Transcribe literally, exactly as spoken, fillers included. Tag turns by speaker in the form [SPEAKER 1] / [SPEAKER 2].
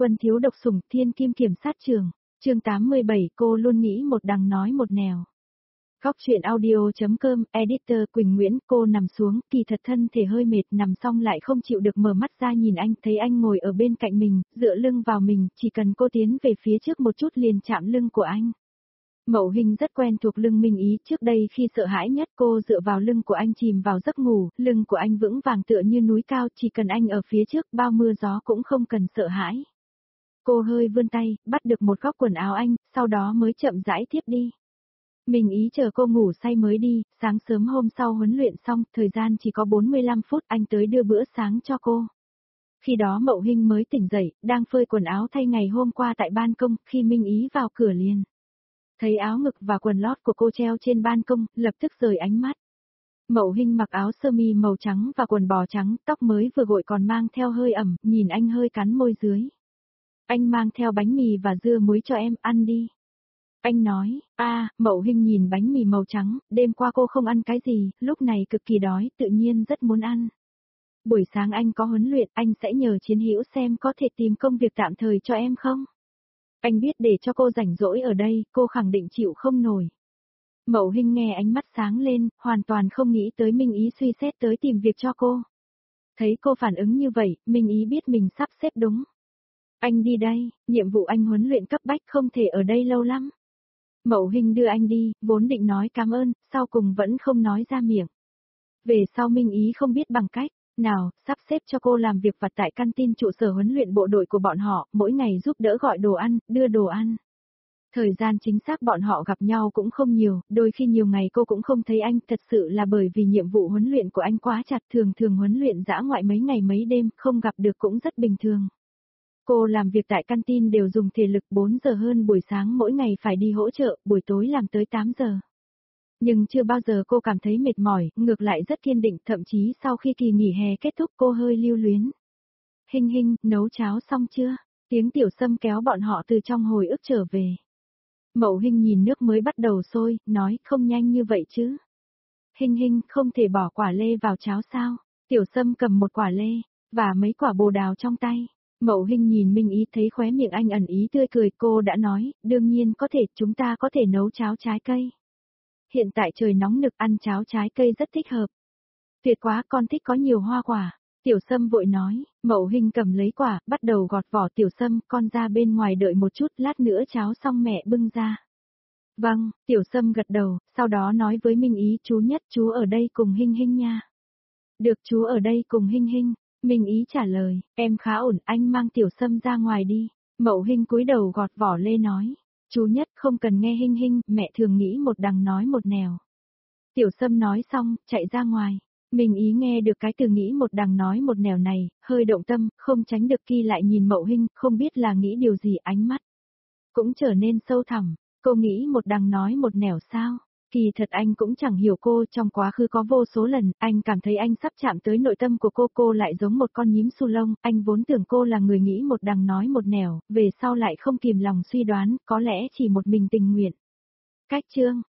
[SPEAKER 1] Quân thiếu độc sủng thiên kim kiểm sát trường, chương tám mươi bảy cô luôn nghĩ một đằng nói một nẻo. Góc truyện audio.com, editor Quỳnh Nguyễn, cô nằm xuống, kỳ thật thân thể hơi mệt, nằm xong lại không chịu được mở mắt ra nhìn anh, thấy anh ngồi ở bên cạnh mình, dựa lưng vào mình, chỉ cần cô tiến về phía trước một chút liền chạm lưng của anh. Mậu Hinh rất quen thuộc lưng Minh Ý, trước đây khi sợ hãi nhất cô dựa vào lưng của anh chìm vào giấc ngủ, lưng của anh vững vàng tựa như núi cao, chỉ cần anh ở phía trước, bao mưa gió cũng không cần sợ hãi. Cô hơi vươn tay, bắt được một góc quần áo anh, sau đó mới chậm rãi tiếp đi. Minh Ý chờ cô ngủ say mới đi, sáng sớm hôm sau huấn luyện xong, thời gian chỉ có bốn mươi lăm phút, anh tới đưa bữa sáng cho cô. Khi đó Mậu Hinh mới tỉnh dậy, đang phơi quần áo thay ngày hôm qua tại ban công, khi Minh Ý vào cửa liền. Thấy áo ngực và quần lót của cô treo trên ban công, lập tức rời ánh mắt. Mậu Hinh mặc áo sơ mi màu trắng và quần bò trắng, tóc mới vừa gội còn mang theo hơi ẩm, nhìn anh hơi cắn môi dưới. Anh mang theo bánh mì và dưa muối cho em, ăn đi. Anh nói, a, à, Mậu Hinh nhìn bánh mì màu trắng, đêm qua cô không ăn cái gì, lúc này cực kỳ đói, tự nhiên rất muốn ăn. Buổi sáng anh có huấn luyện, anh sẽ nhờ Chiến Hữu xem có thể tìm công việc tạm thời cho em không? Anh biết để cho cô rảnh rỗi ở đây, cô khẳng định chịu không nổi. Mậu Hinh nghe ánh mắt sáng lên, hoàn toàn không nghĩ tới Minh Ý suy xét tới tìm việc cho cô. Thấy cô phản ứng như vậy, Minh Ý biết mình sắp xếp đúng. Anh đi đây, nhiệm vụ anh huấn luyện cấp bách không thể ở đây lâu lắm. Mậu Hinh đưa anh đi, vốn định nói cảm ơn, sau cùng vẫn không nói ra miệng. Về sau Minh Ý không biết bằng cách nào, sắp xếp cho cô làm việc vặt tại căn tin trụ sở huấn luyện bộ đội của bọn họ, mỗi ngày giúp đỡ gọi đồ ăn, đưa đồ ăn. Thời gian chính xác bọn họ gặp nhau cũng không nhiều, đôi khi nhiều ngày cô cũng không thấy anh, thật sự là bởi vì nhiệm vụ huấn luyện của anh quá chặt, thường thường huấn luyện dã ngoại mấy ngày mấy đêm, không gặp được cũng rất bình thường. Cô làm việc tại căn tin đều dùng thể lực bốn giờ hơn buổi sáng mỗi ngày phải đi hỗ trợ, buổi tối làm tới tám giờ. Nhưng chưa bao giờ cô cảm thấy mệt mỏi, ngược lại rất kiên định, thậm chí sau khi kỳ nghỉ hè kết thúc cô hơi lưu luyến. Hinh Hinh, nấu cháo xong chưa? Tiếng Tiểu Sâm kéo bọn họ từ trong hồi ức trở về. Mậu Hinh nhìn nước mới bắt đầu sôi, nói không nhanh như vậy chứ. Hinh Hinh, không thể bỏ quả lê vào cháo sao? Tiểu Sâm cầm một quả lê, và mấy quả bồ đào trong tay. Mậu Hinh nhìn Minh Ý thấy khóe miệng anh ẩn ý tươi cười, cô đã nói, đương nhiên có thể, chúng ta có thể nấu cháo trái cây. Hiện tại trời nóng nực ăn cháo trái cây rất thích hợp. Tuyệt quá, con thích có nhiều hoa quả. Tiểu Sâm vội nói, Mậu Hinh cầm lấy quả, bắt đầu gọt vỏ. Tiểu Sâm, con ra bên ngoài đợi một chút, lát nữa cháo xong mẹ bưng ra. Vâng, Tiểu Sâm gật đầu, sau đó nói với Minh Ý, chú Nhất, chú ở đây cùng Hinh Hinh nha. Được, chú ở đây cùng Hinh Hinh. Minh Ý trả lời, em khá ổn, anh mang Tiểu Sâm ra ngoài đi. Mậu Hinh cúi đầu gọt vỏ lê nói, chú Nhất không cần nghe Hinh Hinh, mẹ thường nghĩ một đằng nói một nẻo. Tiểu Sâm nói xong, chạy ra ngoài. Minh Ý nghe được cái từ nghĩ một đằng nói một nẻo này, hơi động tâm, không tránh được khi lại nhìn Mậu Hinh, không biết là nghĩ điều gì, ánh mắt cũng trở nên sâu thẳm. Cô nghĩ một đằng nói một nẻo sao? Kỳ thật anh cũng chẳng hiểu cô, trong quá khứ có vô số lần, anh cảm thấy anh sắp chạm tới nội tâm của cô, cô lại giống một con nhím su lông, anh vốn tưởng cô là người nghĩ một đằng nói một nẻo, về sau lại không kìm lòng suy đoán, có lẽ chỉ một mình tình nguyện. Cách chương